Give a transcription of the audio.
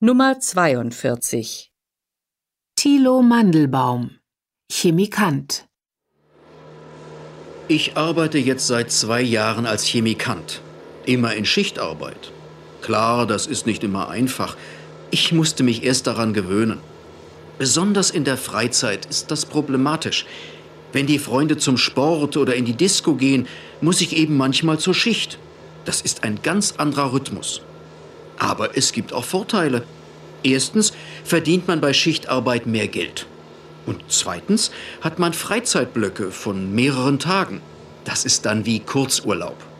Nummer 42. Thilo Mandelbaum, Chemikant. Ich arbeite jetzt seit 2 Jahren als Chemikant. Immer in Schichtarbeit. Klar, das ist nicht immer einfach. Ich musste mich erst daran gewöhnen. Besonders in der Freizeit ist das problematisch. Wenn die Freunde zum Sport oder in die Disco gehen, muss ich eben manchmal zur Schicht. Das ist ein ganz anderer Rhythmus. Aber es gibt auch Vorteile. Erstens verdient man bei Schichtarbeit mehr Geld. Und zweitens hat man Freizeitblöcke von mehreren Tagen. Das ist dann wie Kurzurlaub.